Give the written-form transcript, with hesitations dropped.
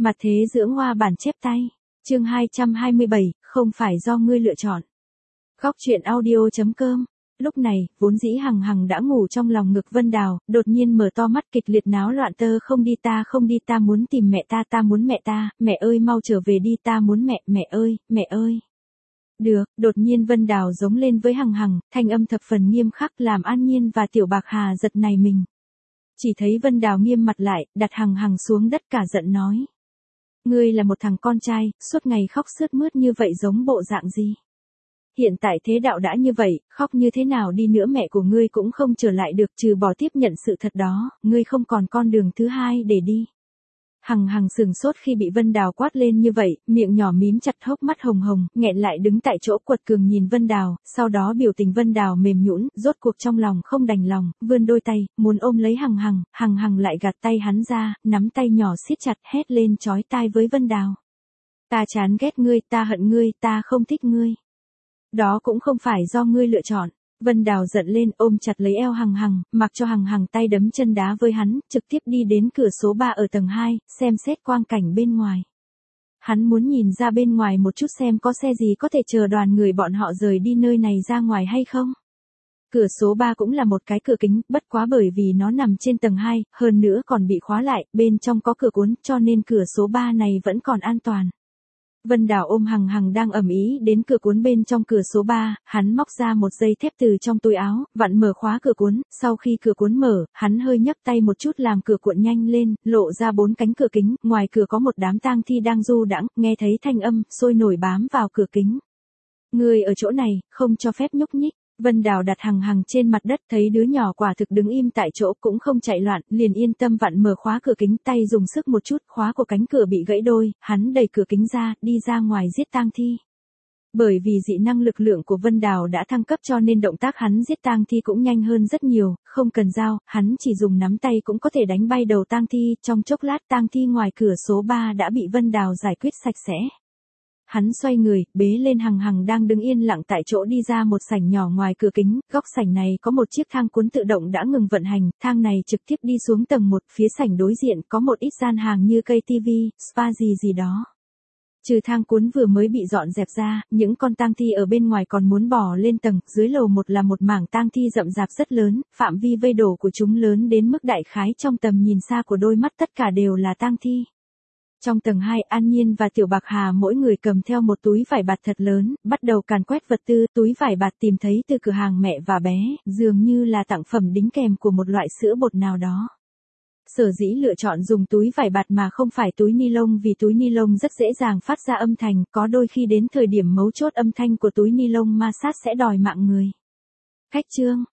Mặt thế dưỡng hoa bản chép tay. Chương 227, không phải do ngươi lựa chọn. Góc truyện audio.com. Lúc này, vốn dĩ Hằng Hằng đã ngủ trong lòng ngực Vân Đào, đột nhiên mở to mắt kịch liệt náo loạn tơ không đi ta muốn tìm mẹ ta muốn mẹ ta, mẹ ơi mau trở về đi ta muốn mẹ ơi. Được, đột nhiên Vân Đào giống lên với Hằng Hằng, thanh âm thập phần nghiêm khắc làm An Nhiên và Tiểu Bạc Hà giật nảy mình. Chỉ thấy Vân Đào nghiêm mặt lại, đặt Hằng Hằng xuống đất cả giận nói. Ngươi là một thằng con trai, suốt ngày khóc sướt mướt như vậy giống bộ dạng gì? Hiện tại thế đạo đã như vậy, khóc như thế nào đi nữa mẹ của ngươi cũng không trở lại được trừ bỏ tiếp nhận sự thật đó, ngươi không còn con đường thứ hai để đi. Hằng Hằng sừng sốt khi bị Vân Đào quát lên như vậy, miệng nhỏ mím chặt hốc mắt hồng hồng, nghẹn lại đứng tại chỗ quật cường nhìn Vân Đào, sau đó biểu tình Vân Đào mềm nhũn, rốt cuộc trong lòng không đành lòng, vươn đôi tay, muốn ôm lấy Hằng Hằng lại gạt tay hắn ra, nắm tay nhỏ siết chặt hét lên chói tai với Vân Đào. Ta chán ghét ngươi, ta hận ngươi, ta không thích ngươi. Đó cũng không phải do ngươi lựa chọn. Vân Đào giận lên ôm chặt lấy eo Hằng Hằng, mặc cho Hằng Hằng tay đấm chân đá với hắn, trực tiếp đi đến cửa số 3 ở tầng 2, xem xét quang cảnh bên ngoài. Hắn muốn nhìn ra bên ngoài một chút xem có xe gì có thể chờ đoàn người bọn họ rời đi nơi này ra ngoài hay không. Cửa số 3 cũng là một cái cửa kính, bất quá bởi vì nó nằm trên tầng 2, hơn nữa còn bị khóa lại, bên trong có cửa cuốn, cho nên cửa số 3 này vẫn còn an toàn. Vân Đào ôm Hằng Hằng đang ầm ĩ đến cửa cuốn bên trong cửa số 3, hắn móc ra một dây thép từ trong túi áo, vặn mở khóa cửa cuốn, sau khi cửa cuốn mở, hắn hơi nhấc tay một chút làm cửa cuộn nhanh lên, lộ ra 4 cánh cửa kính, ngoài cửa có một đám tang thi đang du đãng, nghe thấy thanh âm, sôi nổi bám vào cửa kính. Người ở chỗ này, không cho phép nhúc nhích. Vân Đào đặt Hằng Hằng trên mặt đất thấy đứa nhỏ quả thực đứng im tại chỗ cũng không chạy loạn, liền yên tâm vặn mở khóa cửa kính tay dùng sức một chút khóa của cánh cửa bị gãy đôi, hắn đẩy cửa kính ra, đi ra ngoài giết tang thi. Bởi vì dị năng lực lượng của Vân Đào đã thăng cấp cho nên động tác hắn giết tang thi cũng nhanh hơn rất nhiều, không cần dao, hắn chỉ dùng nắm tay cũng có thể đánh bay đầu tang thi, trong chốc lát tang thi ngoài cửa số 3 đã bị Vân Đào giải quyết sạch sẽ. Hắn xoay người, bế lên Hằng Hằng đang đứng yên lặng tại chỗ đi ra một sảnh nhỏ ngoài cửa kính, góc sảnh này có một chiếc thang cuốn tự động đã ngừng vận hành, thang này trực tiếp đi xuống tầng 1, phía sảnh đối diện có một ít gian hàng như cây tivi, spa gì đó. Trừ thang cuốn vừa mới bị dọn dẹp ra, những con tang thi ở bên ngoài còn muốn bò lên tầng, dưới lầu 1 là một mảng tang thi rậm rạp rất lớn, phạm vi vây đổ của chúng lớn đến mức đại khái trong tầm nhìn xa của đôi mắt tất cả đều là tang thi. Trong tầng 2, An Nhiên và Tiểu Bạc Hà mỗi người cầm theo một túi vải bạt thật lớn, bắt đầu càn quét vật tư, túi vải bạt tìm thấy từ cửa hàng mẹ và bé, dường như là tặng phẩm đính kèm của một loại sữa bột nào đó. Sở dĩ lựa chọn dùng túi vải bạt mà không phải túi ni lông vì túi ni lông rất dễ dàng phát ra âm thanh, có đôi khi đến thời điểm mấu chốt âm thanh của túi ni lông ma sát sẽ đòi mạng người. Khách trương,